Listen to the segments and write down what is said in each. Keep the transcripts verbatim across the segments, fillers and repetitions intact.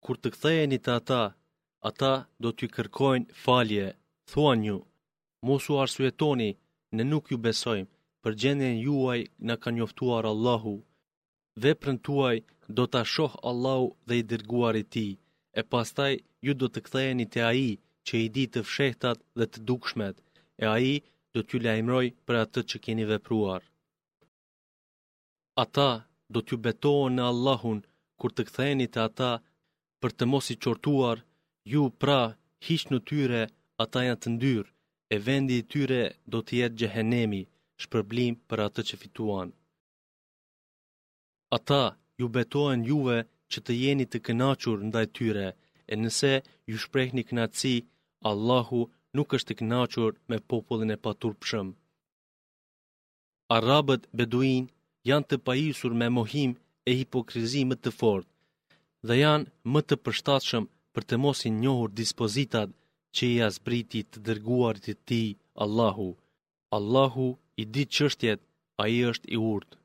kur të ktheheni te ata, ata do t'ju kërkojnë falje. Thuan ju, mos u arsyetoni, ne nuk ju besojmë, për gjendjen juaj na ka njoftuar Allahu. Veprën tuaj do ta shoh Allahu dhe i dërguari i tij, e pastaj ju do të ktheheni te ai që i di të fshehtat dhe të dukshmet, e ai do t'ju lajmëroj për atë që keni vepruar. Ata do t'ju betohen në Allahun kur të ktheheni te ata për të mos i qortuar, ju pra hiq në tyre, ata janë të ndyrë, e vendi i tyre do të jetë xhehenemi, shpërblim për atë që fituan. Ata ju betohen juve që të jeni të kënaqur ndaj tyre, e nëse ju shprehni kënaqësi, Allahu nuk është i kënaqur me popullin e paturpshëm. Arabët beduin janë të pajisur me mohim e hipokrizi më të fortë dhe janë më të përshtatshëm për të mos i njohur dispozitat që i zbriti të dërguarit të tij, Allahu. Allahu i di çështjet, ai është i urtë.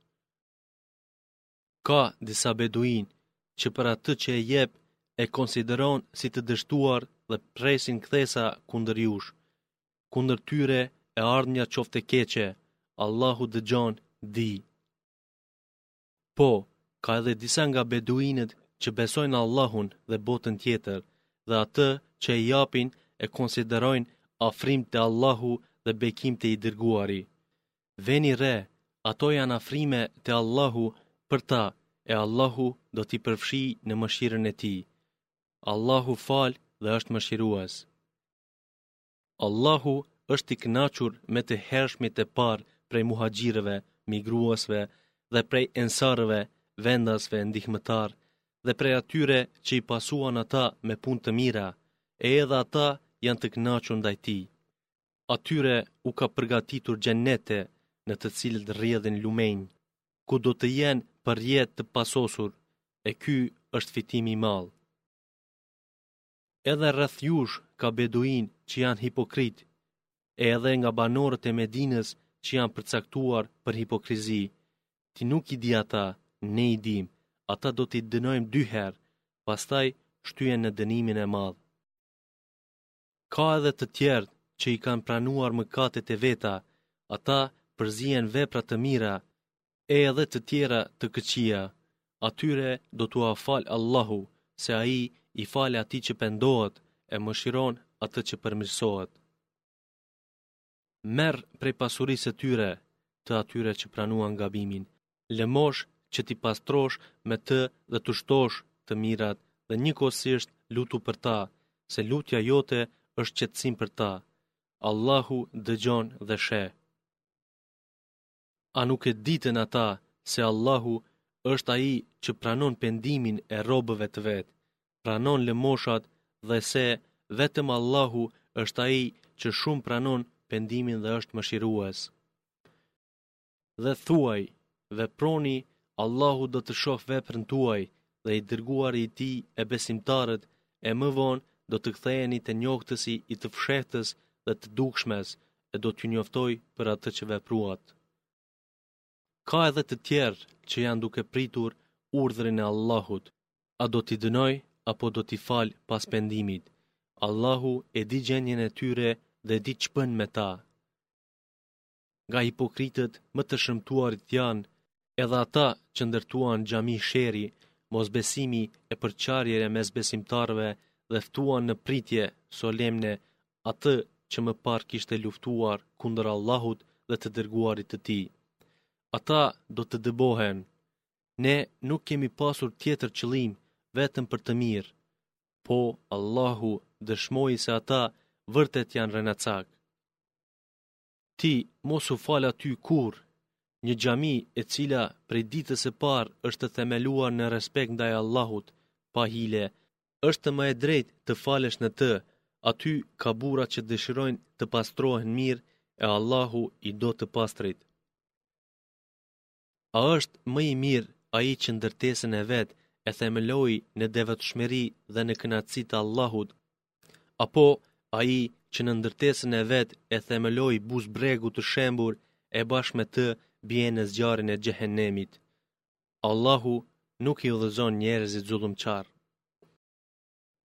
Ka disa beduin që për atë që e jep e konsideron si të dështuar dhe presin kthesa kundër jush. Kundër tyre e ardhmja qofte keqe, Allahu dëgjon, di. Po, ka edhe disa nga beduinët që besojnë Allahun dhe botën tjetër, dhe atë që e japin e konsiderojnë afrim te Allahu dhe bekim te i dërguari. Veni re, ato janë afrime te Allahu për ta, e Allahu do t'i përfshi në mëshirën e tij. Allahu fal dhe është mëshirues. Allahu është i kënaqur me të hershmit e parë prej muhaxhirëve, migruesve dhe prej ensarëve, vendasve ndihmëtar, dhe prej atyre që i pasuan ata me punë të mira, e edhe ata janë të kënaqur ndaj tij. Atyre u ka përgatitur xhenete në të cilët rrjedhin lumenj, ku do të jenë për jetë të pasosur, e ky është fitimi i madh. Edhe rreth jush ka beduin që janë hipokrit, e edhe nga banorët e Medinës që janë përcaktuar për hipokrizi. Ti nuk i di ata, ne i dim, ata do t'i dënojmë dy herë, pastaj shtyhen në dënimin e madh. Ka edhe të tjerë që i kanë pranuar mëkatet e veta, ata përzihen vepra të mira, e edhe të tjera të këqija. Atyre do t'u afal Allahu, se ai i fal atij që pendohet e mëshiron atë që përmirësohet. Merr prej pasurisë së tyre, të atyre që pranuan gabimin, lëmosh që ti pastrosh me të dhe të shtosh të mirat dhe njëkohësisht lutu për ta, se lutja jote është qetësim për ta. Allahu dëgjon dhe sheh. A nuk e ditën ata se Allahu është ai që pranon pendimin e robëve të vet, pranon lëmoshat dhe se vetëm Allahu është ai që shumë pranon pendimin dhe është mëshirues. Dhe thuaj, veproni, Allahu do të shoh veprën tuaj dhe i dërguari i tij e besimtarët, e më vonë do të ktheheni te njohtësi i të fshehtës dhe të dukshmes, e do t'ju njoftoj për atë që vepruat. Ka edhe të tjerë që janë duke pritur urdhrin e Allahut, a do t'i dënoj apo do t'i fal pas pendimit. Allahu e di gjendjen e tyre dhe di ç'bën me ta. Nga hipokritët më të shëmtuarit janë edhe ata që ndërtuan xhami sheri, mosbesimi e përçarjeve mes besimtarëve dhe ftuan në pritje solemne atë që më parë kishte luftuar kundër Allahut dhe të dërguarit të tij. Ata do të dëbohen. Ne nuk kemi pasur tjetër qëllim vetëm për të mirë. Po Allahu dëshmoi se ata vërtet janë renacak. Ti mos u fal aty kur një xhami e cila prej ditës së parë është themeluar në respekt ndaj Allahut, pa hile, është më e drejtë të falesh në të, aty ka burra që dëshirojnë të pastrohen mirë, e Allahu i do të pastrit. A është më i mirë ai që ndërtesën e vet e themeloi në devotshmëri dhe në kënaqësi të Allahut, apo ai që në ndërtesën e vet e themeloi buzbregu të shembur e bashkë me të bie në zjarrin e xhehenemit? Allahu nuk i udhëzon njerëzit zullumçar.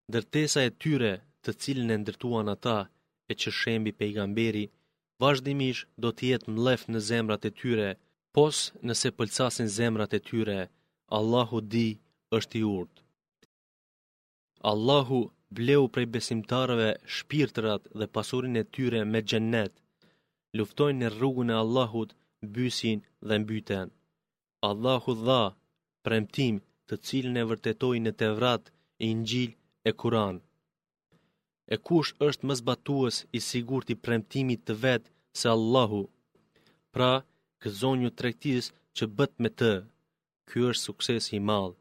Ndërtesa e tyre, të cilën e ndërtuan ata, e që shembi pejgamberi, vazhdimisht do të jetë mlef në zemrat e tyre, pos nëse pëlcasin zemrat e tyre, Allahu di është i urtë. Allahu bleu prej besimtarëve shpirtrat dhe pasurinë e tyre me xhennet. Luftojnë në rrugën e Allahut, mbysin dhe mbyten. Allahu dha premtim të cilën e vërtetoi në Tevrat, Injil e Kur'an. E kush është më zbatues i sigurt i premtimit të vet se Allahu? Pra, gëzon një tregtisë që bët me të. Ky është suksesi i madh.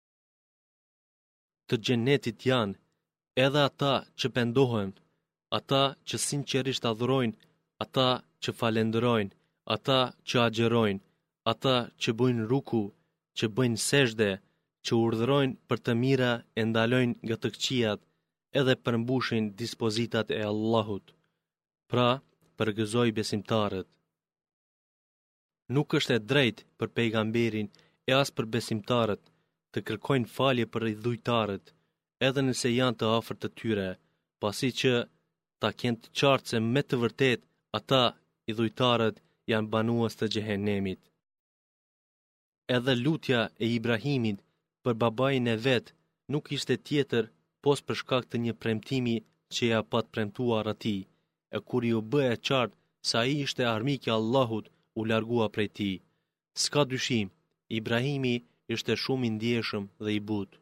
Të xhenetit janë edhe ata që pendohen, ata që sinqerisht adhurojnë, ata që falenderojnë, ata që agjerojnë, ata që bëjnë ruku, që bëjnë sejdë, që urdhërojnë për të mira e ndalojnë nga të këqijat, edhe përmbushin dispozitat e Allahut. Pra, përgëzoj besimtarët. Nuk është e drejtë për pejgamberin e as për besimtarët të kërkojnë falje për idhujtarët, edhe nëse janë të afërt të tyre, pasi që ta kenë të qartë se me të vërtet ata idhujtarët janë banues të xhehenemit. Edhe lutja e Ibrahimit për babain e vet nuk ishte tjetër pos për shkak të një premtimi që ja pat premtuar atij, e kur i u bë e qartë se ai ishte armik i Allahut, u largua prej tij. S'ka dyshim, Ibrahimi ishte shumë i ndjeshëm dhe i butë.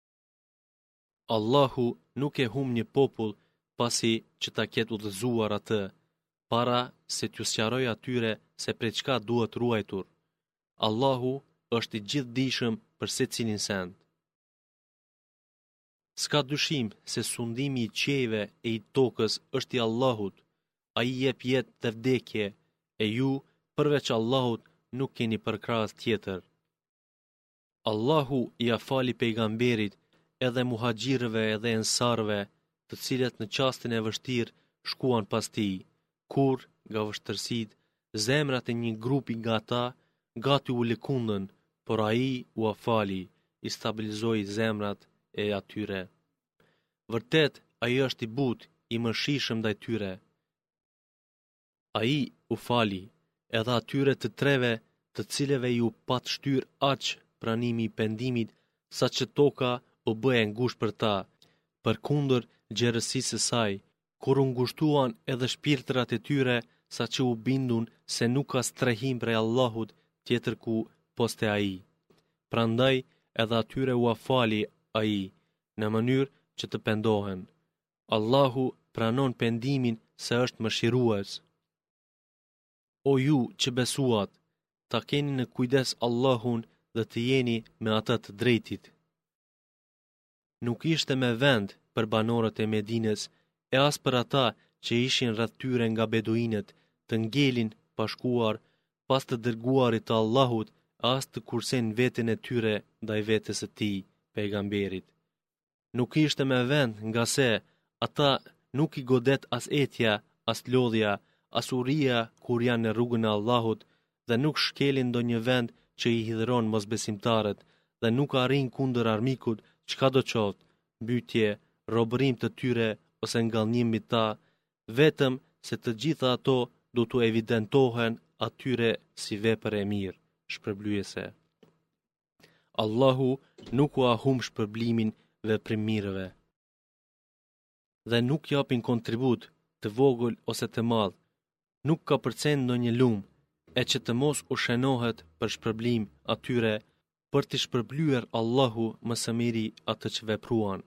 Allahu nuk e humb një popull pasi që ta ketë udhëzuar atë, para se t'ju sqaroj atyre se prej çka duhet ruajtur. Allahu është i gjithdijshëm për secilin send. S'ka dyshim se sundimi i qiejve e i tokës është i Allahut. Ai jep jetë dhe vdekje, e ju përveç Allahut nuk keni përkrahas tjetër. Allahu i afali pejgamberit edhe muhaxhirëve edhe ensarëve, të cilët në çastin e vështirë shkuan pas tij, kur nga vështirësitë zemrat e një grupi nga ata gati u lëkundën, por ai u afali, i stabilizoi zemrat e atyre. Vërtet, ai është i butë, i mëshirshëm ndaj tyre. Ai u fali edhe atyre të treve, të cilëve ju pat shtyr aq pranimi i pendimit, sa që toka u bë e ngushtë për ta, përkundër gjerësisë së saj, kur u ngushtuan edhe shpirtrat e tyre, sa që u bindun se nuk ka strehim prej Allahut tjetër ku poste ai. Prandaj edhe atyre u afali ai, në mënyrë që të pendohen. Allahu pranon pendimin se është mëshirues. O ju që besuat, ta keni në kujdes Allahun dhe të jeni me ata të drejtit. Nuk ishte me vend për banorët e Medines e as për ata që ishin rreth tyre nga beduinët të ngelin pa shkuar pas të dërguarit të Allahut, as të kursen veten e tyre ndaj vetes së tij, pejgamberit. Nuk ishte me vend nga se ata nuk i godet as etja, as lodhja, as uria kur janë në rrugën e Allahut, dhe nuk shkelin ndonjë vend që i hidhron mosbesimtarët, dhe nuk arrin kundër armikut çka do qoftë, mbytje, robërim të tyre ose ngallnim mbi ta, vetëm se të gjitha ato do t'u evidentohen atyre si vepër e mirë, shpërblyese. Allahu nuk u ahum shpërblimin veprimirëve dhe nuk japin kontribut të vogël ose të madh, nuk ka përcen ndonjë lum, e që të mos u shenohet për shpërblim atyre, për të shpërblyer Allahu më së miri atë që vepruan.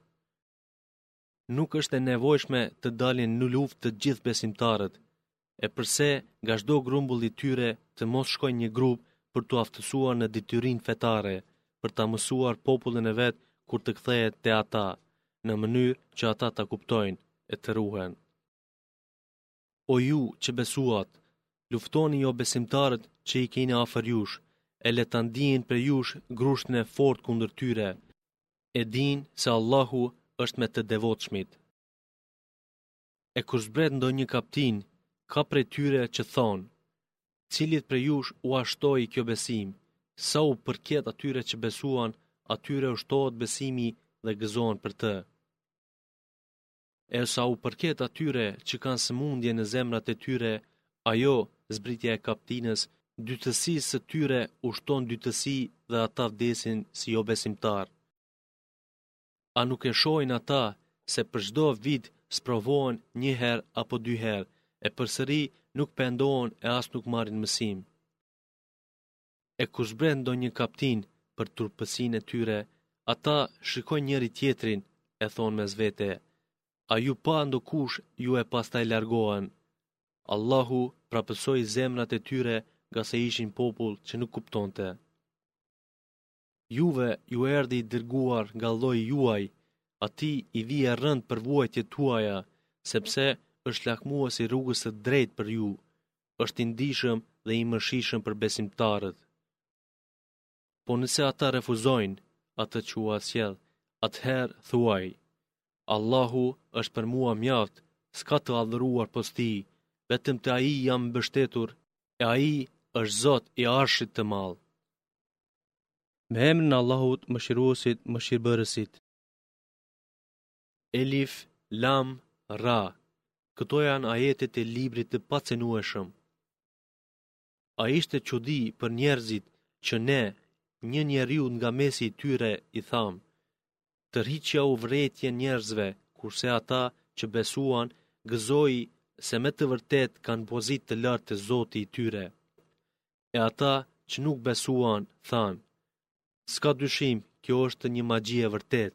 Nuk është e nevojshme të dalin në luftë të gjithë besimtarët, e përse nga çdo grumbull i tyre të mos shkojnë një grup për t'u aftësuar në detyrinë fetare, për ta mësuar popullin e vet kur të kthehet te ata, në mënyrë që ata ta kuptojnë e të ruhen. O ju që besuat, luftoni jo besimtarët që i keni afër jush, e le ta ndihen për jush grushtin e fortë kundër tyre, e din se Allahu është me të devotshmit. E kur zbret ndonjë kaptin, ka prej tyre që thonë, cilit prej jush u ashtoi kjo besim, sa u përket atyre që besuan, atyre ushtohet besimi dhe gëzohen për të. E sa u përket atyre që kanë sëmundje në zemrat e tyre, ajo, zbritja e kaptinës, dytësisë së tyre ushton dytësi dhe ata vdesin si jo besimtar. A nuk e shohin ata se për çdo vit sprovohen një herë apo dy herë, e përsëri nuk pendohen e as nuk marrin mësim. E kur zbret ndonjë kaptin për turpësinë e tyre, ata shikojnë njëri tjetrin e thonë mes vete: a ju pa ndokush ju e pastaj largohen. Allahu prapësoi zemrat e tyre nga se ishin popull që nuk kuptonte. Juve ju erdhi i dërguar nga lloji juaj, ati i vije rënd për vuajtjet tuaja, sepse është lakmuesi rrugës së drejtë për ju, është i ndihshëm dhe i mëshirshëm për besimtarët. Po nëse ata refuzojnë atë që u sjell, atëherë thuaj: Allahu është për mua mjaft, s'ka të adhuruar posti, vetëm te ai jam mbështetur, e ai është Zot i Arshit të Madh. Me emrin e Allahut, Mëshiruesit, Mëshirbërësit. Elif, Lam, Ra. Këto janë ajetet e librit të pacenueshëm. A ishte çudi për njerëzit që ne, një njeriu nga mesi i tyre, i tham: tërhiqja u vretje njerëzve, kurse ata që besuan gëzoi se me të vërtet kanë pozitë të lartë të Zoti i tyre. E ata që nuk besuan than: s'ka dyshim, kjo është një magji e vërtet.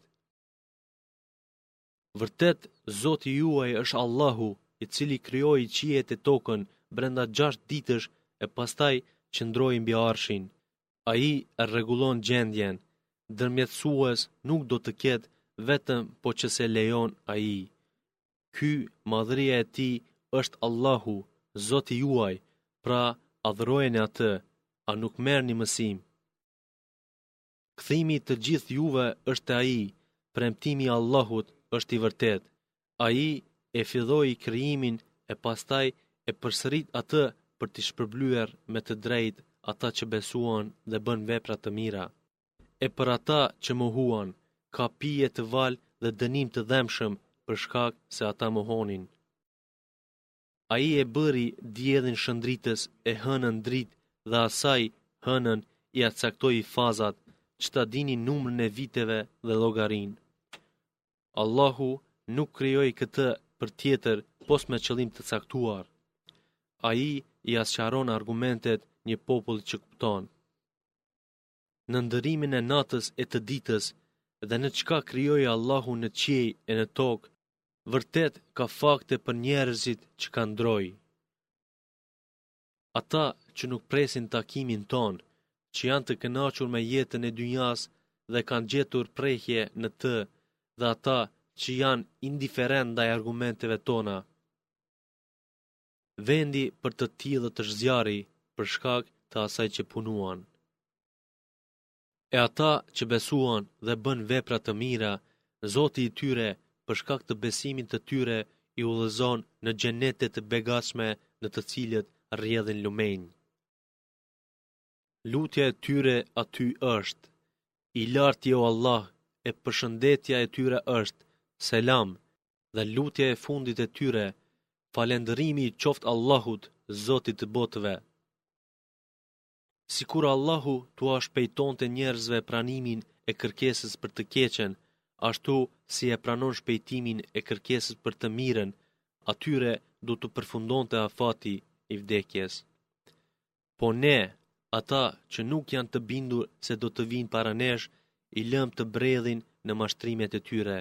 Vërtet, Zoti juaj është Allahu, i cili krijoi qiejt e tokën brenda gjashtë ditësh e pastaj qëndroi mbi arshin. Ai e rregullon gjendjen, ndërmjetësues nuk do të ketë vetëm po që se lejon ai. Ky madhëria e tij është Allahu, Zoti juaj, pra adhurojeni atë, a nuk merrni mësim. Kthimi të gjithë juve është ai, premtimi i Allahut është i vërtet. Ai e filloi krijimin e pastaj e përsërit atë për t'i shpërblyer me të drejtë ata që besuan dhe bën vepra të mira. E për ata që mohuan, ka pije të valë dhe dënim të dhëmshëm për shkak se ata mohonin. Ai e bëri diellin shëndritës e hënën dritë dhe asaj hënën i acaktoi fazat që ta dinin numrin e viteve dhe llogarin. Allahu nuk krijoi këtë për tjetër pos me qëllim të caktuar. Ai i asqaron argumentet një popull që kupton. Në ndërimin e natës e të ditës dhe në çka krijoi Allahu në qiej e në tokë, vërtet ka fakte për njerëzit që kanë ndrojë. Ata që nuk presin takimin ton, që janë të kënaqur me jetën e dynjas dhe kanë gjetur prehje në të, dhe ata që janë indiferent ndaj argumenteve tona. Vendi për të tillë të zjarri për shkak të asaj që punuan. E ata që besuan dhe bën vepra të mira, Zoti i tyre, për shkak të besimit të tyre, i udhëzon në xhenete të begatshme në të cilët rrjedhin lumenj. Lutja e tyre aty është: I lartë o Allah, e përshëndetja e tyre është: Selam, dhe lutja e fundit e tyre: Falëndërimi i qoftë Allahut, Zotit të botëve. Sikur Allahu t'ua shpejtonte njerëzve pranimin e kërkesës për të keqen, ashtu si e pranon shpejtimin e kërkesës për të mirën, atyre do të përfundonte afati i vdekjes. Po ne, ata që nuk janë të bindur se do të vinë para nesh, i lëm të bredhin në mashtrimet e tyre.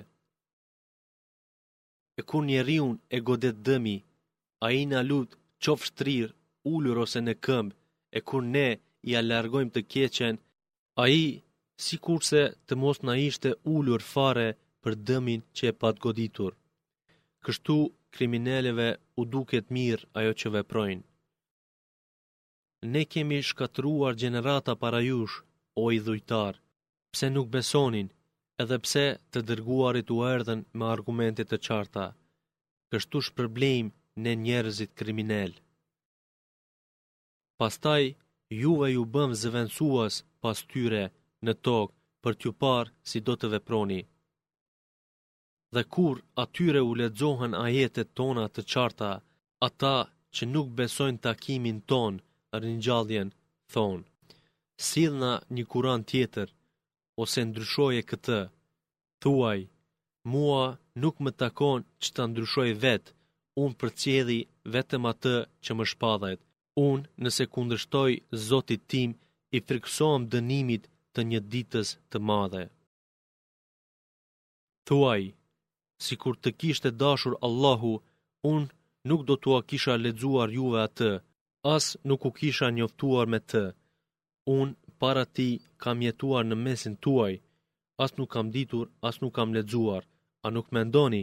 E kur njeriun e godet dëmi, ai na lut qof shtrir, ulur ose në këmbë, e kur ne i alargojmë të keqen, ai sikurse të mos na ishte ulur fare për dëmin që e pat goditur. Kështu kriminaleve u duket mirë ajo që veprojnë. Ne kemi shkatruar gjenerata para jush, o i dhujtar, pse nuk besonin, edhe pse të dërguarit u erdhen me argumente të qarta. Kështu shpërblejmë ne njerëzit kriminal. Pastaj, juve ju bëm zëvendësues pas tyre në tokë për t'ju parë si do të veproni. Dhe kur atyre u lexohen ajetet tona të qarta, ata që nuk besojnë takimin ton, ringjalljen, thonë: "Sillna një Kur'an tjetër, ose ndryshoje këtë." Thuaj: "Mua nuk më takon që ta ndryshoj vetë, unë përcjelli vetëm atë që më shpallet. Unë, nëse kundërshtoj Zotit tim, i friksohem dënimit të një ditës të madhe." Thuaj: "Sikur të kishte dashur Allahu, unë nuk do t'ua kisha lexuar juve atë, as nuk u kisha njoftuar me të. Unë para ti kam jetuar në mesin tuaj, as nuk kam ditur, as nuk kam lexuar, a nuk mendoni?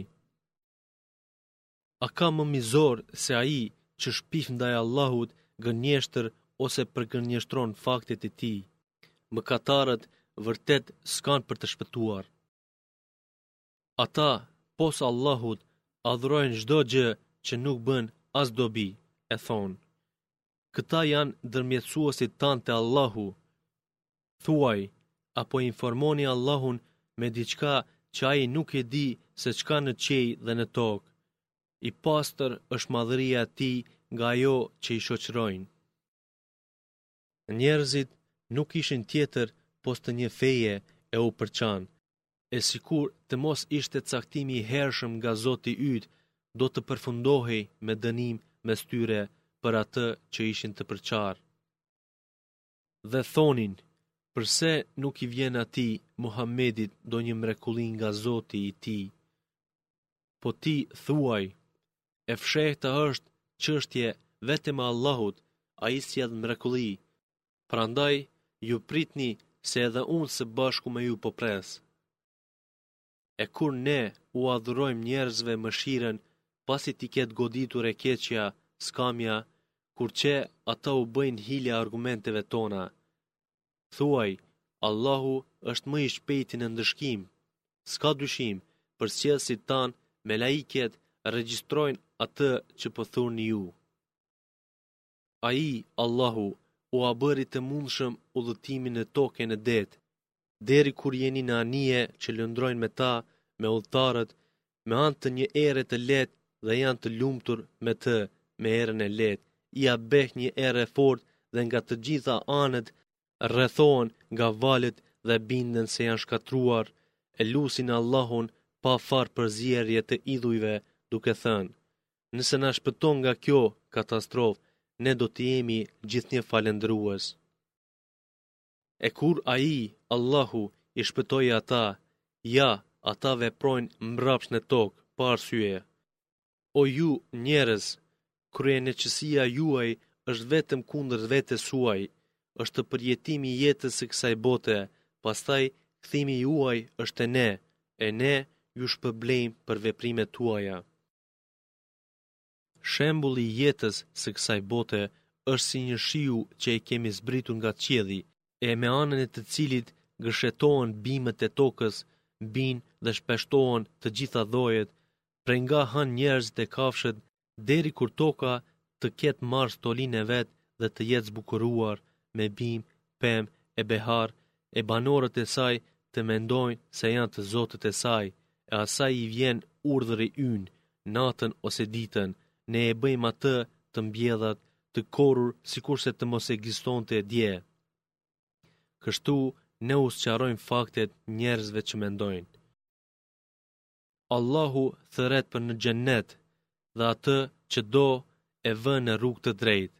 A ka më mizor se ai që shpif ndaj Allahut gënjeshtër ose përgënjeshtron faktet e tij? Mëkatarët vërtet s'kan për të shpëtuar. Ata, pos Allahut, adhurojnë çdo gjë që nuk bën as dobi, e thonë: "Këta janë ndërmjetësuesit tanë te Allahu." Thuaj: "Apo informoni Allahun me diçka që ai nuk e di se çka në qej dhe në tokë. I pastër është madhëria e tij nga ajo që i shoqërojnë." Njerëzit nuk ishin tjetër pos të një feje e u përçan, e sikur të mos ishte caktimi i hershëm nga Zoti yt, do të përfundohej me dënim mes tyre për atë që ishin të përçar. Dhe thonin: "Përse nuk i vjen atij Muhamedit ndonjë mrekulli nga Zoti i tij?" Po ti thuaj: "E fshehta është çështje vetëm e Allahut, ai sjell mrekulli. Prandaj ju pritni se edhe unë së bashku me ju po pres." E kur ne u adhurojmë njerëzve mëshiren, pasi t'i ketë goditur e keqja, skamja, kur që ata u bëjnë hile argumenteve tona. Thuaj: "Allahu është më i shpejti në ndëshkim." S'ka dyshim, për sjellësit tan, me laiket regjistrojnë atë që po thoni ju. Ai, Allahu, u a bëri të mundshëm udhëtimin në tokën e det, deri kur jeni në anije që lëndrojnë me ta, me udhëtarët, me anë të një ere të lehtë dhe janë të lumtur me të, me erën e lehtë, i a beh një erë e fortë dhe nga të gjitha anët rrethohen nga valët dhe binden se janë shkatruar, e lusin Allahun pa far përzierje të idhujve, duke thënë: "Nëse na shpëton nga kjo katastrofë, ne do të jemi gjithnjë falendërues." E kur ai, Allahu, i shpëtoi ata, ja, ata veprojnë mbrapsht në tokë, pa arsye. O ju, njerëz, kryenëqësia juaj është vetëm kundër vetes suaj, është përjetimi i jetës së kësaj bote, pastaj kthimi juaj është te ne, e ne ju shpërblejmë për veprimet tuaja. Shembulli i jetës së kësaj bote është si një shiu që e kemi zbritur nga qielli, e me anën e të cilit gërshetohen bimët e tokës, bin dhe shpeshtohen të gjitha llojet, prej nga han njerëzit e kafshët, deri kur toka të ketë marrë stolinë e vet dhe të jetë zbukuruar me bim, pemë e behar, e banorët e saj të mendojnë se janë të zotët e saj, e asaj i vjen urdhri ynë, natën ose ditën, ne e bëjmë atë të mbjellat, të korrur sikurse të mos ekzistonte dje. Kështu ne u sqarojmë faktet njerëzve që mendojnë. Allahu thëret për në xhennet dhe atë që do e vën në rrugë të drejtë.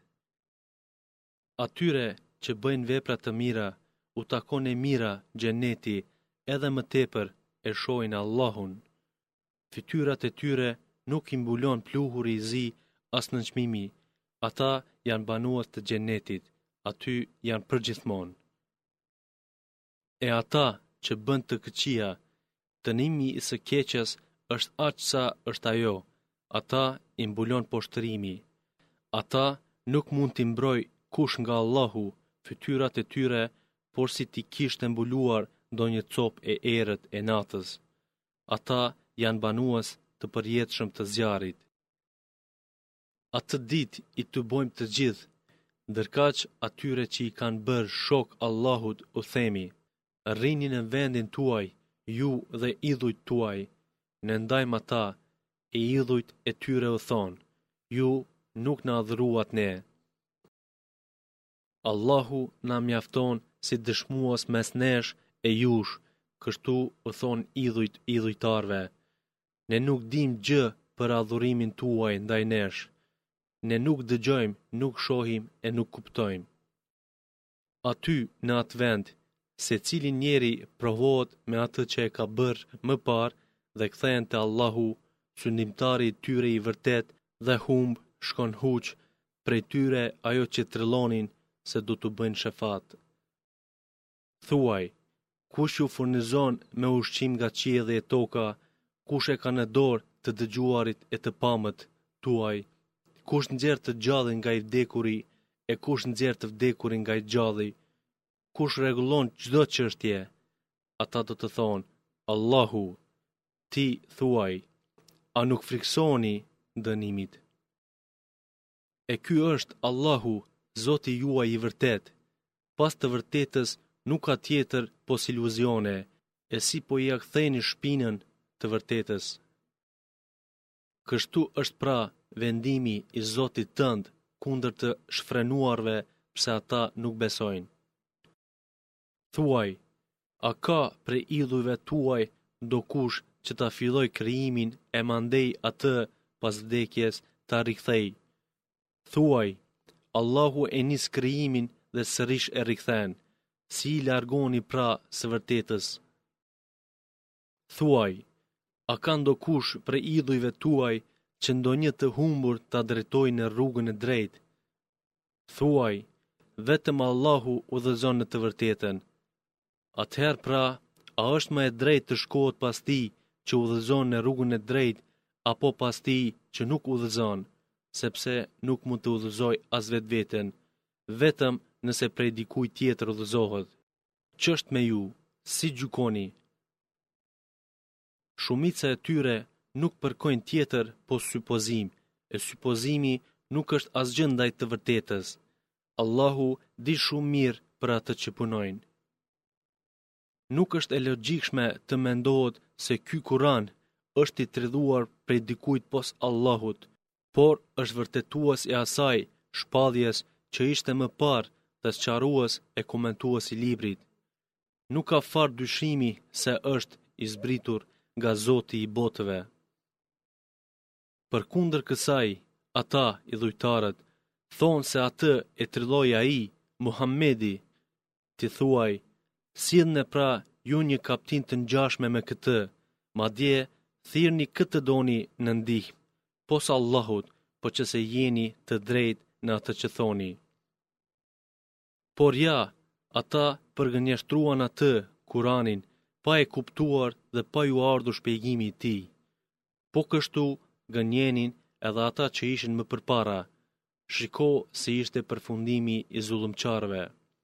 Atyre që bëjnë vepra të mira, u takon e mira xheneti, edhe më tepër e shohin Allahun. Fytyrat e tyre nuk i mbulon pluhuri i zi as në çmimi. Ata janë banues të xhenetit, aty janë përgjithmonë. E ata që bën të këqija, dënimi i së keqes është aq sa është ajo, ata i mbulon poshtërimi. Ata nuk mund t'i mbroj kush nga Allahu fytyrat e tyre, por si t'i kishte mbuluar ndonjë copë e errët e natës. Ata janë banues të përjetshëm të zjarrit. Atë ditë i të bojmë të gjithë, ndërkaq atyre që i kanë bërë shok Allahut u themi: rrini në vendin tuaj, ju dhe idhujt tuaj, ne ndajmë ata, e idhujt e tyre u thonë, ju nuk na adhuruat ne. Allahu na mjafton si dëshmues mes nesh e jush, kështu u thonë idhujt idhujtarve. Ne nuk dim gjë për adhurimin tuaj ndaj nesh. Ne nuk dëgjojmë, nuk shohim e nuk kuptojmë. Aty në atë vend, se cili njeri provohet me atë që e ka bërë më parë dhe kthehen te Allahu, syndimtari i tyre i vërtet dhe humb shkon huq prej tyre ajo që trillonin se do të bëjnë shefat. Thuaj, kush ju furnizon me ushqim nga qielli e toka, kush e ka në dorë të dëgjuarit e të pamët tuaj, kush nxjerr të gjallin nga i vdekuri e kush nxjerr të vdekurin nga i gjalli, kush rregullon çdo çështje, ata do të thonë, Allahu. Ti thuaj, a nuk friksoni dënimit? E ky është Allahu, Zoti juaj i vërtet. Pas të vërtetës nuk ka tjetër pos iluzione, e si po ia ktheni shpinën të vërtetës. Kështu është pra vendimi i Zotit tënd kundër të shfrenuarve pse ata nuk besojnë. Thuaj, a ka prej idhujve tuaj do kush që ta filloj krijimin e mandej atë pas vdekjes ta rikthej? Thuaj, Allahu e nis krijimin dhe sërish e rikthen, si i largoni pra së vërtetës? Thuaj, a ka ndo kush prej idhujve tuaj që ndonjë të humbur ta drejtoj në rrugën e drejtë? Thuaj, vetëm Allahu udhëzon në të vërtetën. Atëherë pra, a është më e drejtë të shkohet pas tij që udhëzon në rrugën e drejtë apo pas tij që nuk udhëzon, sepse nuk mund të udhëzoj as vetveten, vetëm nëse prej dikujt tjetër udhëzohet. Ç'është me ju, si gjykoni? Shumica e tyre nuk përkojnë tjetër po supozim, e supozimi nuk është asgjë ndaj të vërtetës. Allahu di shumë mirë për atë që punojnë. Nuk është e logjikshme të mendohet se ky Kur'an është i trilluar prej dikujt pos Allahut, por është vërtetues i asaj shpalljes që ishte më parë dhe sqarues e komentues i librit. Nuk ka far dyshimi se është i zbritur nga Zoti i botëve. Përkundër kësaj, ata, idhujtarët, thonë se atë e trilloi ai, Muhamedi. Ti thuaj, sillni pra ju një kaptin të ngjashme me këtë, madje thirrni këtë doni në ndihmë, pos Allahut, po që se jeni të drejtë në atë që thoni. Por ja, ata përgënjeshtruan atë, Kur'anin, pa e kuptuar dhe pa ju ardhur shpjegimi i tij. Po kështu gënjenin edhe ata që ishin më përpara. Shiko se ishte përfundimi i zullumçarëve.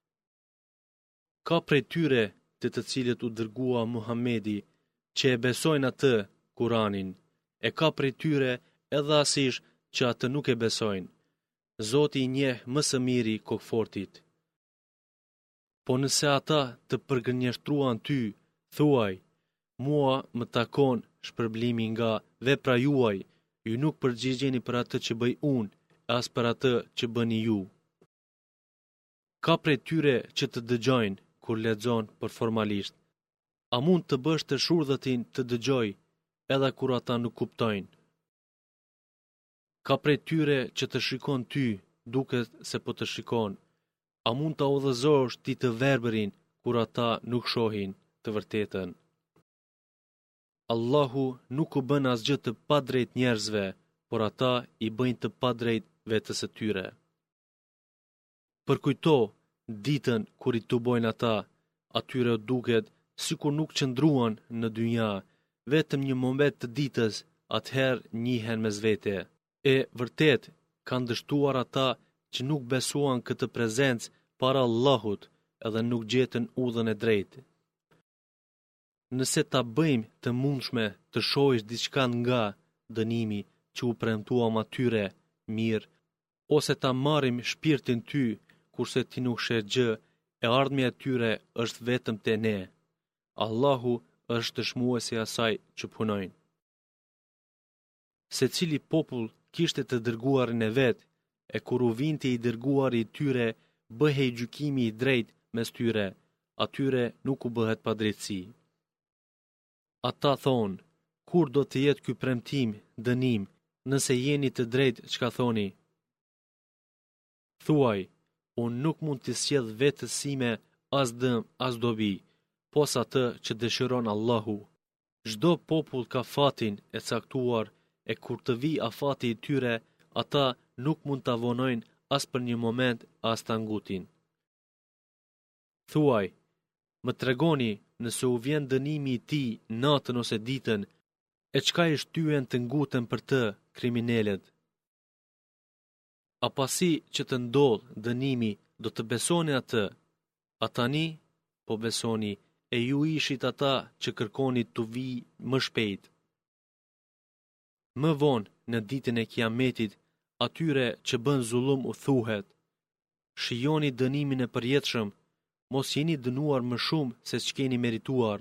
Ka prej tyre të të cilët u dërgua Muhamedi që e besojnë atë, Kur'anin, e ka prej tyre edhe asish që atë nuk e besojnë. Zoti i njeh më së miri kokfortit. Po nëse ata të përgënjeshtruan ty, thuaj, mua më takon shpërblimi nga vepra juaj, ju nuk përgjigjeni për atë që bëj unë, as për atë që bëni ju. Ka prej tyre që të dëgjojnë kur lexon për formalisht. A mund të bësh të shurdhëtin të dëgjoj edhe kur ata nuk kuptojnë? Ka prej tyre që të shikon ty duket se po të shikon. A mund të udhëzosh ti të verbërin kur ata nuk shohin të vërtetën? Allahu nuk u bën asgjë të padrejt njerëzve, por ata i bëjnë të padrejt vetës së tyre. Përkujto ditën kur i tubojnë ata, atyre duket sikur nuk qëndruan në dynja, vetëm një moment të ditës, atëherë njihen mes vete. E vërtet kanë dështuar ata që nuk besuan këtë prezencë para Allahut edhe nuk gjetën udhën e drejtë. Nëse ta bëjmë të mundshme të shohësh diçka nga dënimi që u premtuam atyre, mirë, ose ta marrim shpirtin ty, kurse ti nuk sheh gjë, e ardhmja e tyre është vetëm te ne. Allahu është dëshmuesi i asaj që punojnë. Se cili popull kishte të dërguarin e vet, e kur u vinte i dërguari i tyre, bëhej gjykimi i drejt mes tyre, atyre nuk u bëhet padrejtësi. Ata thonë, kur do të jetë ky premtim, dënim, nëse jeni të drejtë çka thoni? Thuaj, unë nuk mund të sjell vetes sime as dëm, as dobi, pos atë që dëshiron Allahu. Çdo popull ka fatin e caktuar, e kur të vi afati i tyre, ata nuk mund ta vonojnë as për një moment, as ta ngutin. Thuaj, më tregoni nëse u vjen dënimi i tij natën ose ditën, e çka i shtyen të nguten për të kriminalet. A pasi që të ndodh dënimi, do të besoni atë? A tani, po besoni, e ju ishit ata që kërkoni të vi më shpejt. Më vonë, në ditën e Kiametit, atyre që bën zullum u thuhet, shijoni dënimin e përjetshëm, mos jeni dënuar më shumë se ç'keni merituar.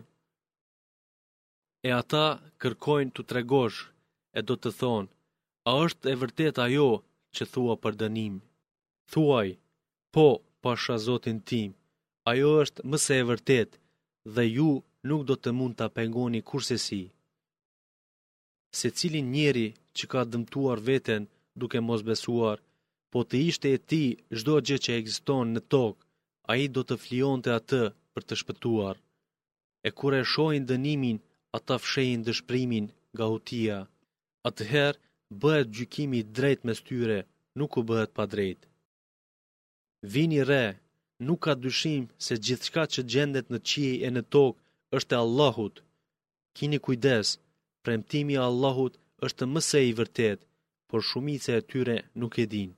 E ata kërkojnë të tregosh, e do të thonë, a është e vërtet ajo që thua për dënim? Thuaj, po, pasha Zotin tim, ajo është më se e vërtet, dhe ju nuk do të mund ta pengoni kurse si. Se cilin njeri që ka dëmtuar veten duke mos besuar, po të ishte e ti çdo gjë që ekziston në tokë, ai do të flijonte atë për të shpëtuar. E kur e shohin dënimin, ata fshehin dëshpërimin nga hutia. Atëherë bëhet gjykimi i drejtë mes tyre, nuk u bëhet pa drejtë. Vini re, nuk ka dyshim se gjithçka që gjendet në qiej e në tokë është e Allahut. Kini kujdes, premtimi i Allahut është më së i vërtet, por shumica e tyre nuk e din.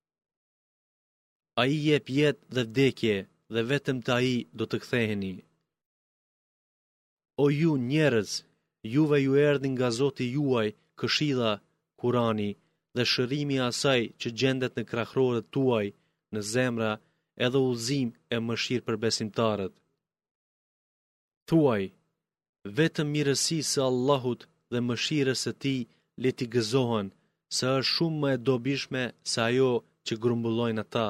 Ai jep jetë dhe vdekje, dhe vetëm te ai do të ktheheni. O ju njerëz, juve ju erdhi nga Zoti juaj këshilla, Kurani dhe shërimi i asaj që gjendet në krahërorët tuaj, në zemra, edhe udhëzim e mëshirë për besimtarët. Thuaj, vetëm mirësisë së Allahut dhe mëshirës së tij le t'i gëzohen, se është shumë më e dobishme se ajo që grumbullojnë ata.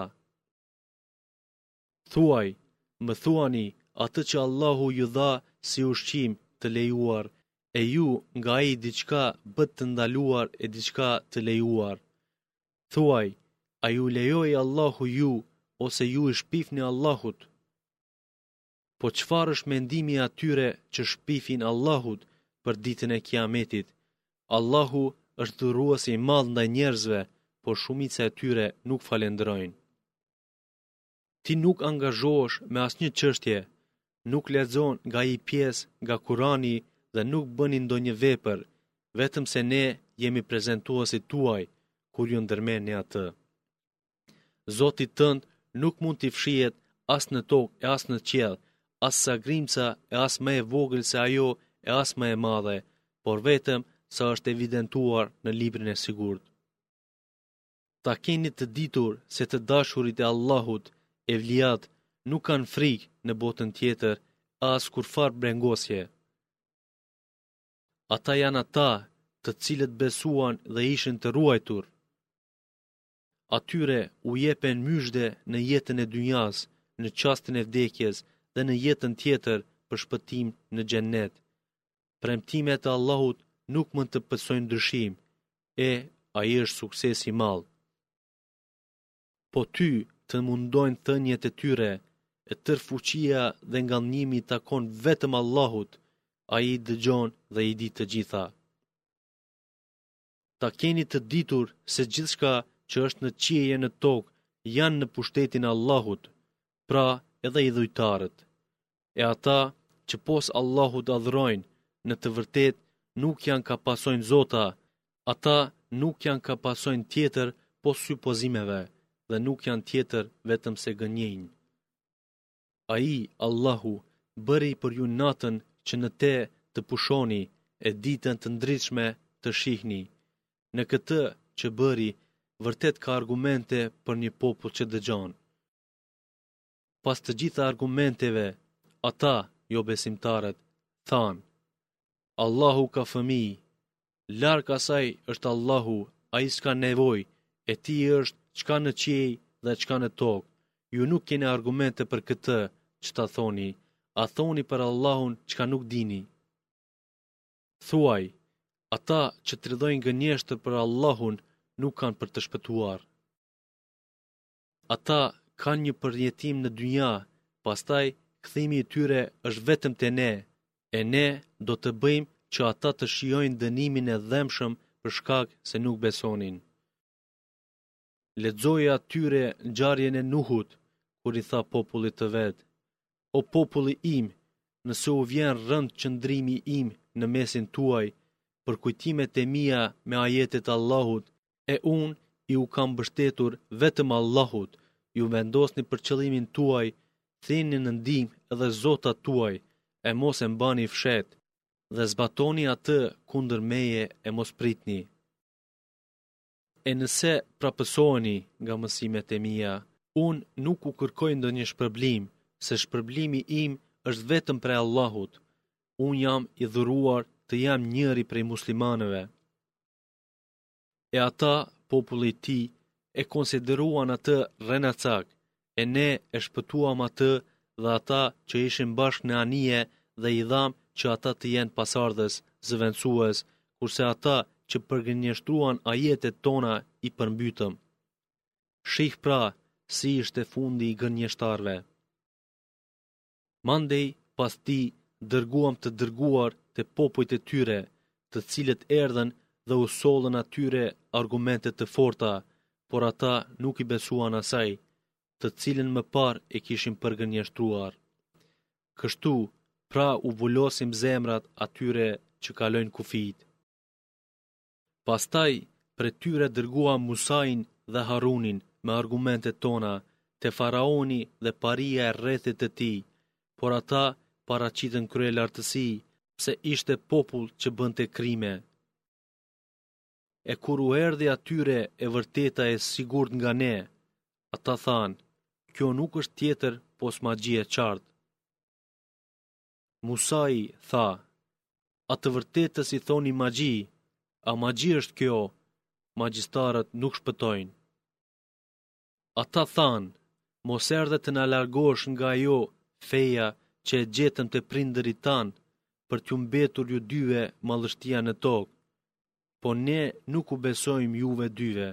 Thuaj, më thuani atë që Allahu ju dha si ushqim të lejuar, e ju nga ai diçka bët të ndaluar e diçka të lejuar. Thuaj, a ju lejoi Allahu ju, ose ju i shpifni Allahut? Po çfarë është mendimi i atyre që shpifin Allahut për ditën e Kiametit? Allahu është dhuruesi i madh ndaj njerëzve, por shumica e tyre nuk falenderojnë. Ti nuk angazhohesh me asnjë çështje, nuk lexon nga ai pjesë nga Kurani dhe nuk bëni ndonjë vepër, vetëm se ne jemi prezantuesit tuaj kur ju ndërmendni atë. Zoti tënd nuk mund t'i fshihet as në tokë e as në qiell, as sagrimca e as më e vogël se ajo e as më e madhe, por vetëm sa është evidentuar në librin e sigurt. Ta keni të ditur se të dashurit e Allahut, evliat, nuk kanë frikë në botën tjetër, as kur far brengosje. Ata janë ata të cilët besuan dhe ishin të ruajtur. Atyre u jepen myshde në jetën e dynjas, në çastin e vdekjes dhe në jetën tjetër për shpëtim në xhennet. Premtimet e Allahut nuk mund të pësojnë ndryshim, e ai është sukses i madh. Po ty të mundojnë thënjet e tyre, e tër fuqia dhe ngallënimi takon vetëm Allahut, ai dëgjon dhe i di të gjitha. Ta keni të ditur se gjithçka që është në qiell e në tokë janë në pushtetin e Allahut, pra edhe i dhujtarët. E ata që pos Allahut adhurojnë, në të vërtetë nuk janë ka pasojnë zota, ata nuk janë ka pasojnë tjetër pos supozimeve, dhe nuk janë tjetër vetëm se gënjejnë. Ai, Allahu, bëri për ju natën që në te të pushoni, e ditën të ndritshme të shihni. Në këtë që bëri, vërtet ka argumente për një popull që dëgjon. Pas të gjitha argumenteve, ata, jo besimtarët, thanë, Allahu ka fëmijë, Larg asaj është Allahu, ai s'ka nevojë, e ti është çka në qiej dhe çka në tokë. Ju nuk keni argumente për këtë që ta thoni, a thoni për Allahun çka nuk dini. Thuaj, ata që tridhojnë gënjeshtër për Allahun nuk kanë për të shpëtuar. Ata kanë një përjetim në dynja, pastaj kthimi i tyre është vetëm te ne, e ne do të bëjmë që ata të shijojnë dënimin e dhëmshëm për shkak se nuk besonin. Lexoje atyre ngjarjen e Nuhut, kur i tha popullit të vet: O populli im, nëse u vjen rënd qëndrimi im në mesin tuaj, për kujtimet e mia me ajetet Allahut, e unë i u kam mbështetur vetëm Allahut, ju vendosni për qëllimin tuaj, thini në ndihmë edhe zotat tuaj, e mos e mbani fshet, dhe zbatoni atë kundër meje e mos pritni. E nëse prapësoheni nga mësimet e mia, unë nuk u kërkoj ndonjë shpërblim, se shpërblimi im është vetëm prej Allahut. Unë jam i dhuruar të jam njëri prej muslimanëve. E ata, populli i tij, e konsideruan atë rrenacak, e ne e shpëtuam atë dhe ata që ishin bashkë në anije dhe i dham që ata të jenë pasardhës zëvendësues, kurse ata që përgënjeshtruan ajetet tona i përmbytëm. Shih pra si ishte fundi i gënjeshtarve. Mandej pas ti dërguam të dërguar të popujt e tyre, të cilët erdhen dhe u sollën atyre argumente të forta, por ata nuk i besuan asaj, të cilën më parë e kishin përgënjeshtruar. Kështu, pra u vulosim zemrat atyre që kalojnë kufit. Pastaj, për tyre dërguam Musain dhe Harunin me argumentet tona, te faraoni dhe paria e rrethit të tij, por ata paraqitën krye lartësi, pse ishte popull që bënte krime. E kur u erdhi atyre e vërteta e sigurt nga ne, ata thanë: kjo nuk është tjetër pos magji e qartë. Musai tha: a të vërtetës i thoni magji, a magji është kjo, magjistarët nuk shpëtojnë. Ata thanë: mos erdhe të na largosh nga ajo feja që e gjetëm të prindërit tanë, për t'ju mbetur ju dyve mallështia në tokë, po ne nuk u besojmë juve dyve.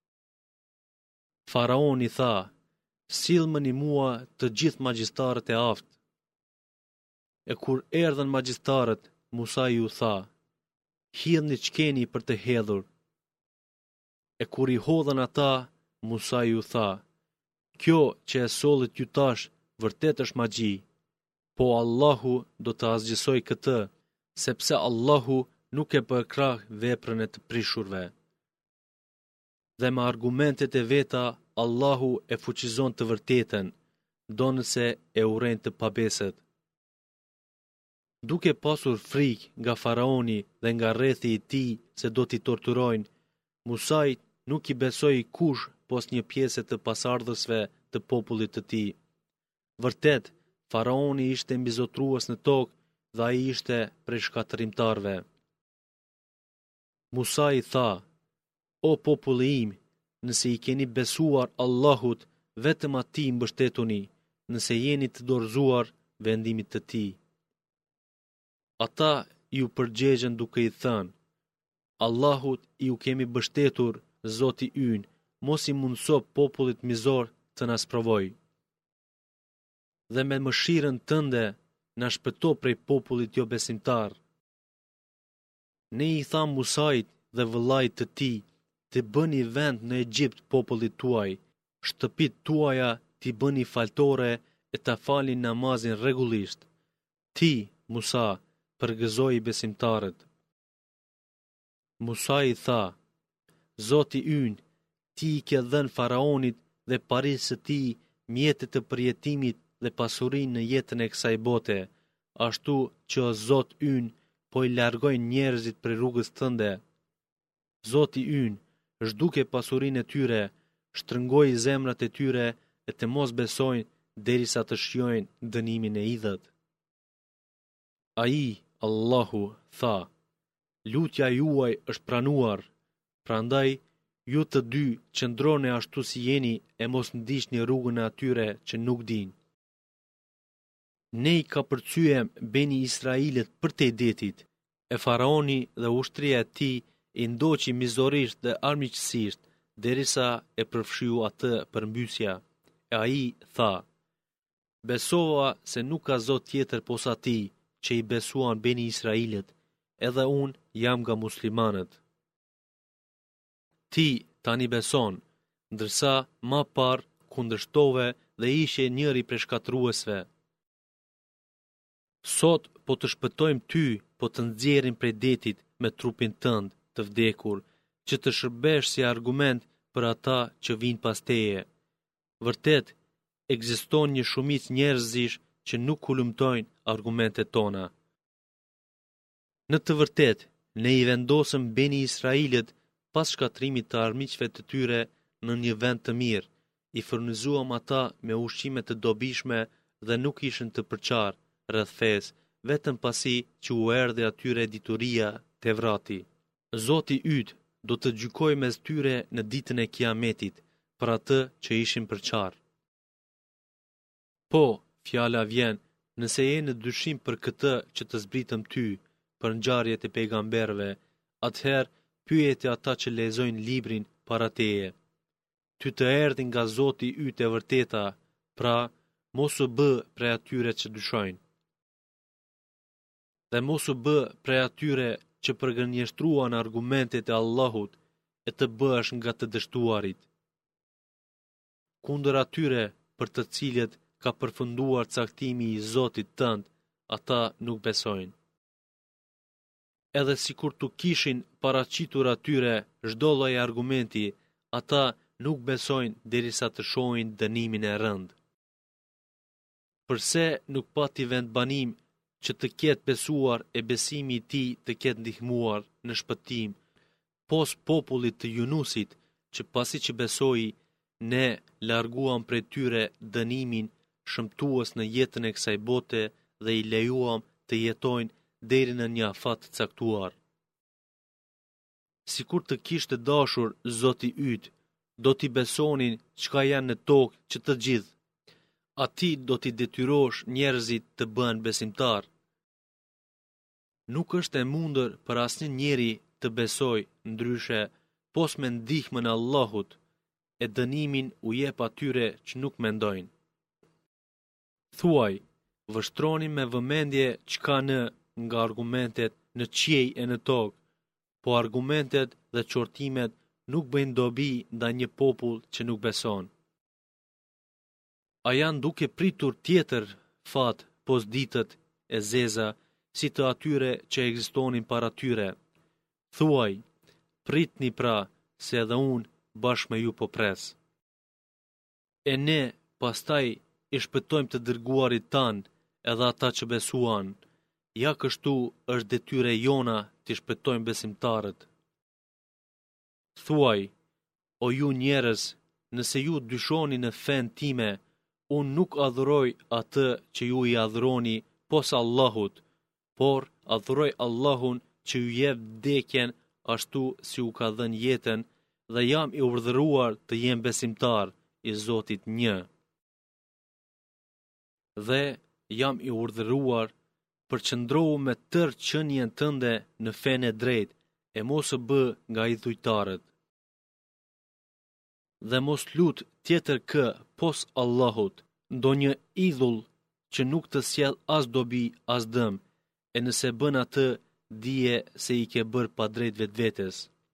Faraoni tha: sillmëni mua të gjithë magjistarët e aftë. E kur erdhën magjistarët, Musa ju tha: hidhni ç'keni për të hedhur. E kur i hodhën ata, Musa ju tha: kjo që e sollit ju tash vërtet është magji, po Allahu do të asgjësoj këtë, sepse Allahu nuk e përkrah veprën e të prishurve. Dhe me argumentet e veta, Allahu e fuqizon të vërtetën, do nëse e urren të pabesët. Duke pasur frikë nga faraoni dhe nga rrethi i tij se do t'i torturojnë, Musait nuk i besoi kush pos një pjesë të pasardhësve të popullit të tij. Vërtet, faraoni ishte mbizotrues në tokë dhe ai ishte prej shkatërimtarve. Musa i tha: o populli im, nëse i keni besuar Allahut, vetëm atij mbështetuni, nëse jeni të dorëzuar vendimit të tij. Ata ju përgjegjen duke i thënë: Allahut ju kemi mbështetur, Zoti ynë, mos i mundso popullit mizor të na sprovoj. Dhe me mëshirën tënde na shpëto prej popullit jo besimtar. Ne i tham Musait dhe vëllait të tij: të bëni vend në Egjipt popullit tuaj, shtëpit tuaja t'i bëni faltore e ta falin namazin rregullisht. Ti, Musa, përgëzoi besimtarët. Musa i tha: Zoti ynë, ti i ke dhënë faraonit dhe parisë së tij mjetet të përjetimit dhe pasurinë në jetën e kësaj bote, ashtu që o Zot ynë po i largojnë njerëzit për rrugës tënde. Zoti ynë, zhduke pasurinë e tyre, shtrëngoi zemrat e tyre e të mos besojnë derisa të shijojnë dënimin e idhët. Ai, Allahu, tha: lutja juaj është pranuar, prandaj ju të dy qëndroni ashtu si jeni e mos ndiqni rrugën e atyre që nuk din. Ne i ka përcyem Beni Israilit për te detit, e faraoni dhe ushtria e tij i ndoqi mizorisht dhe armiqësisht, derisa e përfshiu atë përmbysja. E ai tha: Besova se nuk ka Zot tjetër posa ti, që i besuan Beni Israilit, edhe unë jam nga muslimanët. Ti tani beson, ndërsa ma par kundërshtove dhe ishe njëri prej shkatruesve. Sot po të shpëtojmë ty, po të nxjerrim prej detit me trupin tënd të vdekur, që të shërbesh si argument për ata që vinë pas teje. Vërtet, ekziston një shumicë njerëzish që nuk kulumtojnë argumentet tona. Në të vërtet, ne i vendosëm Beni Israilit pas shkatrimit të armiqve të tyre në një vend të mirë, i furnizuam ata me ushqime të dobishme dhe nuk ishin të përqarë rreth fesë, vetëm pasi që u erdhi atyre dituria Tevrati. Zoti yt do të gjykoj mes tyre në ditën e Kiametit për atë që ishin përqarë. Po, fjala vjen, nëse je në dyshim për këtë që të zbritëm ty, për ngjarjet e pejgamberëve, atëherë pyeti ata që lexojnë librin para teje. Ty të erdhin nga Zoti yt e vërteta, pra mos u bë prej atyre që dyshojnë. Dhe mos u bë prej atyre që përgënjeshtruan argumentet e Allahut e të bësh nga të dështuarit. Kundër atyre për të cilët ka përfunduar caktimi i Zotit tënd, ata nuk besojnë. Edhe si kur të kishin paraqitur atyre çdo lloj argumenti, ata nuk besojnë derisa të shohin dënimin e rënd. Përse nuk pati vendbanim që të ketë besuar e besimi i tij të ketë ndihmuar në shpëtim, pos popullit të Yunusit, që pasi që besoi, ne larguam prej tyre dënimin shëmtues në jetën e kësaj bote dhe i lejuam të jetojnë deri në një afat të caktuar. Sikur të kishte dashur Zoti yt, do t'i besonin çka janë në tokë që të gjithë. Ati do t'i detyrosh njerëzit të bëhen besimtar. Nuk është e mundër për asnjë njeri të besoj, ndryshe, pos me ndihmën e Allahut, e dënimin u jep atyre që nuk mendojnë. Thuaj, vështroni me vëmendje çka në nga argumentet në qiej e në tokë, po argumentet dhe qortimet nuk bëjnë dobi nda një popull që nuk beson. A janë duke pritur tjetër fat pos ditët e zeza si të atyre që ekzistonin para tyre? Thuaj, pritni pra, se edhe unë bashkë me ju po pres. E ne, pastaj, i shpëtojmë të dërguarit tanë edhe ata që besuan. Ja kështu është detyre jona të shpëtojmë besimtarët. Thuaj, o ju njerëz, nëse ju dyshoni në fen time, unë nuk adhuroj atë që ju i adhuroni pos Allahut, por adhuroj Allahun që ju jep vdekjen ashtu si u ka dhënë jetën dhe jam i urdhëruar të jem besimtar i Zotit një. Dhe jam i urdhëruar për qëndrohu me tërë qënjen tënde në fen e drejt e mos e bë nga i dhujtarët. Dhe mos lut tjetër kë pos Allahut, ndonjë idhull që nuk të sjell as dobi as dëm, e nëse bën atë, dije se i ke bërë pa drejt vetvetes.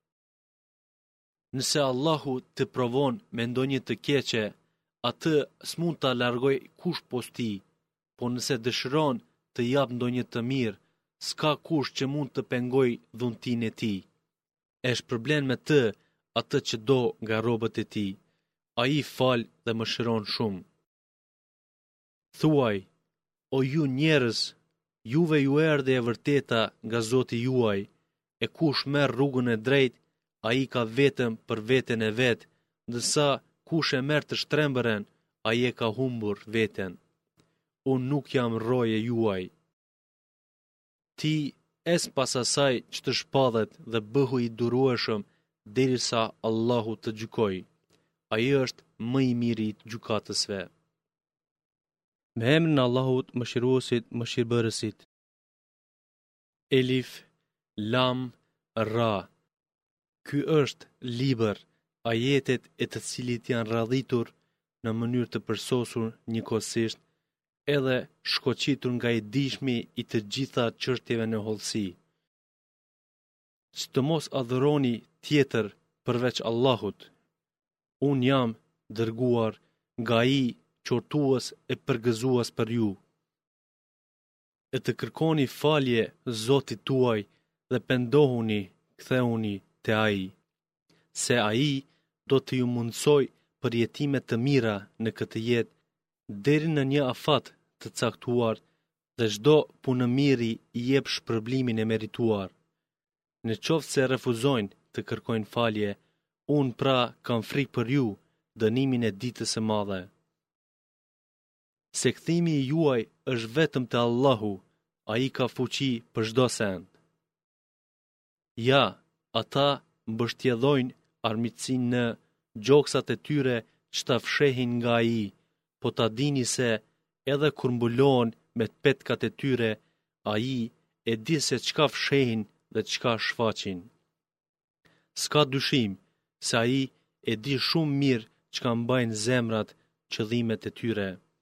Nëse Allahu të provon me ndonjë të keqe, atë s'mund ta largoj kush posti, po nëse dëshiron të jap ndonjë të mirë, s'ka kush që mund të pengoj dhuntin e tij. E shpërblen me të atë që do nga robët e tij. Ai fal dhe mëshiron shumë. Thuaj, o ju njerëz, juve ju erdhi e vërteta nga Zoti juaj, e kush merr rrugën e drejtë, ai ka vetëm për veten e vet, ndërsa kush e merr të shtrembëren, ai e ka humbur veten. Unë nuk jam roje juaj. Ti es pas asaj që të shpadhet dhe bëhu i durueshëm derisa Allahu të gjykojë. Ai është më i miri i gjykatësve. Me emrin e Allahut, Mëshiruesit, Mëshirbërësit. Elif, Lam, Ra. Ky është libër, ajetet e të cilit janë radhitur në mënyrë të përsosur njëkohësisht, edhe shkoqitur nga i dishmi i të gjitha çështjeve në hollësi. Që të mos adhuroni tjetër përveç Allahut. Unë jam dërguar nga ai qortues e përgëzues për ju. E të kërkoni falje Zotit tuaj dhe pendohuni, ktheuni te ai, se ai do të ju mundsoj për jetime të mira në këtë jetë deri në një afat të caktuar dhe çdo punëmiri i jep shpërblimin e merituar. Në qoftë se refuzojnë të kërkojnë falje, unë pra kam frikë për ju, dënimin e ditës së madhe. Se kthimi i juaj është vetëm te Allahu, ai ka fuqi për çdo send. Ja, ata mbështjellojnë armiqsinë në gjoksat e tyre që ta fshehin nga ai, po ta dini se edhe kur mbulohen me petkat e tyre, ai e di se çka fshehin dhe çka shfaqin. S'ka dyshim se ai e di shumë mirë çka mbajnë zemrat, qëllimet e tyre.